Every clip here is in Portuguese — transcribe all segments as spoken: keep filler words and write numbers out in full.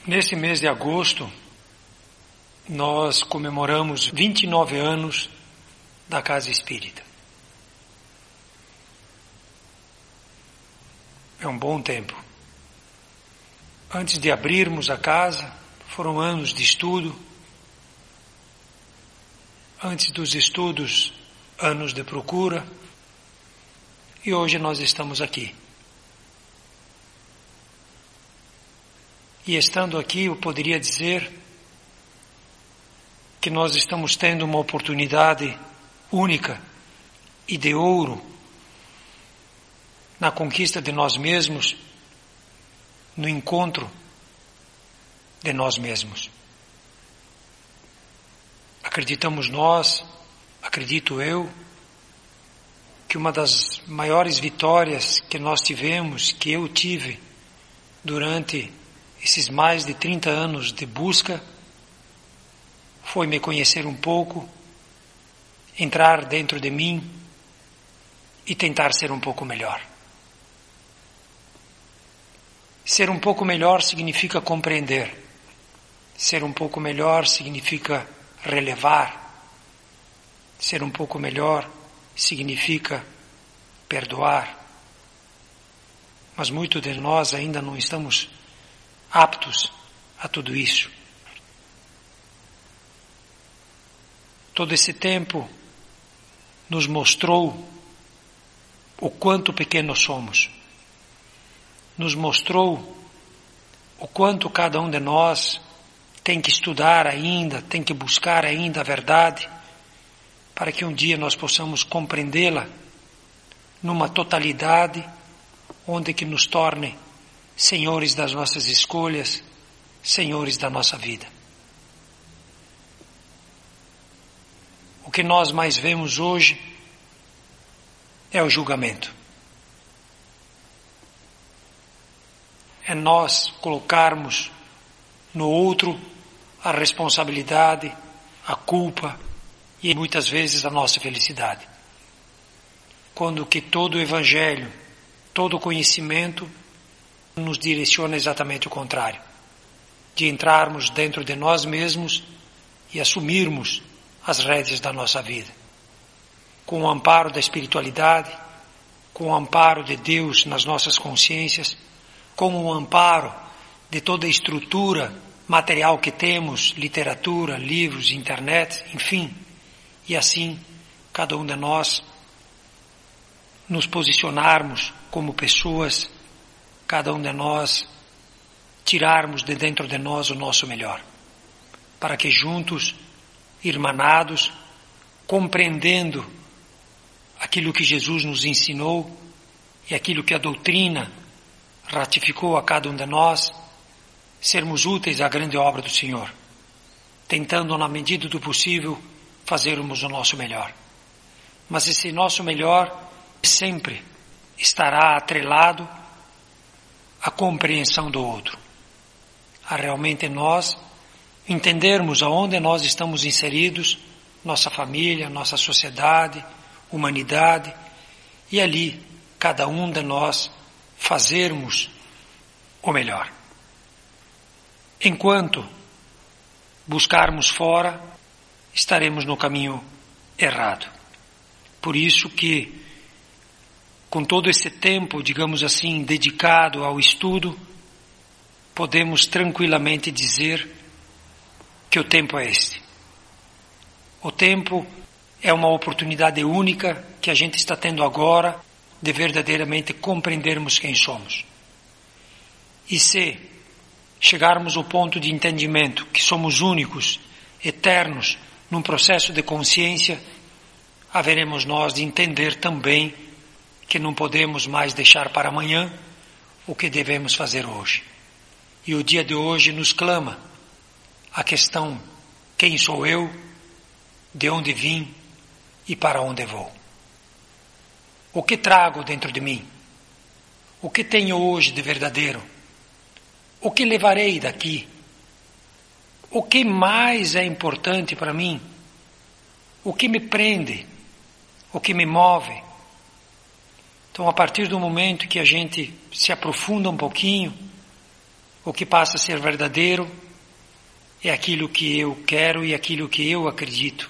Nesse mês de agosto, nós comemoramos vinte e nove anos da Casa Espírita. É um bom tempo. Antes de abrirmos a casa, foram anos de estudo. Antes dos estudos, anos de procura. E hoje nós estamos aqui. E estando aqui, eu poderia dizer que nós estamos tendo uma oportunidade única e de ouro na conquista de nós mesmos, no encontro de nós mesmos. Acreditamos nós, acredito eu, que uma das maiores vitórias que nós tivemos, que eu tive durante esses mais de trinta anos de busca, foi me conhecer um pouco, entrar dentro de mim e tentar ser um pouco melhor. Ser um pouco melhor significa compreender. Ser um pouco melhor significa relevar. Ser um pouco melhor significa perdoar. Mas muitos de nós ainda não estamos aptos a tudo isso. Todo esse tempo nos mostrou o quanto pequenos somos. Nos mostrou o quanto cada um de nós tem que estudar ainda, tem que buscar ainda a verdade, para que um dia nós possamos compreendê-la numa totalidade onde que nos torne senhores das nossas escolhas, senhores da nossa vida. O que nós mais vemos hoje é o julgamento. É nós colocarmos no outro a responsabilidade, a culpa e muitas vezes a nossa felicidade. Quando que todo o Evangelho, todo o conhecimento nos direciona exatamente o contrário, de entrarmos dentro de nós mesmos e assumirmos as rédeas da nossa vida, com o amparo da espiritualidade, com o amparo de Deus nas nossas consciências, com o amparo de toda a estrutura material que temos, literatura, livros, internet, enfim, e assim cada um de nós nos posicionarmos como pessoas, cada um de nós tirarmos de dentro de nós o nosso melhor, para que juntos, irmanados, compreendendo aquilo que Jesus nos ensinou e aquilo que a doutrina ratificou a cada um de nós, sermos úteis à grande obra do Senhor, tentando na medida do possível fazermos o nosso melhor. Mas esse nosso melhor sempre estará atrelado à compreensão do outro, a realmente nós entendermos aonde nós estamos inseridos, nossa família, nossa sociedade, humanidade, e ali cada um de nós fazermos o melhor. Enquanto buscarmos fora, estaremos no caminho errado. Por isso que, com todo esse tempo, digamos assim, dedicado ao estudo, podemos tranquilamente dizer que o tempo é este. O tempo é uma oportunidade única que a gente está tendo agora de verdadeiramente compreendermos quem somos. E se chegarmos ao ponto de entendimento que somos únicos, eternos, num processo de consciência, haveremos nós de entender também que não podemos mais deixar para amanhã o que devemos fazer hoje. E o dia de hoje nos clama a questão: quem sou eu, de onde vim e para onde vou? O que trago dentro de mim? O que tenho hoje de verdadeiro? O que levarei daqui? O que mais é importante para mim? O que me prende? O que me move? Então, a partir do momento que a gente se aprofunda um pouquinho O que passa a ser verdadeiro é aquilo que eu quero e aquilo que eu acredito.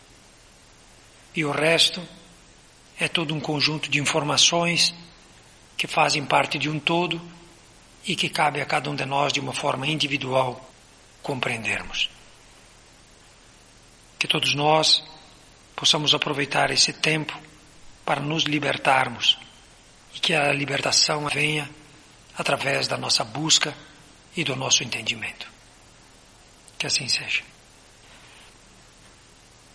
E o resto é todo um conjunto de informações que fazem parte de um todo e que cabe a cada um de nós, de uma forma individual, compreendermos. Que todos nós possamos aproveitar esse tempo para nos libertarmos e que a libertação venha através da nossa busca e do nosso entendimento. Que assim seja.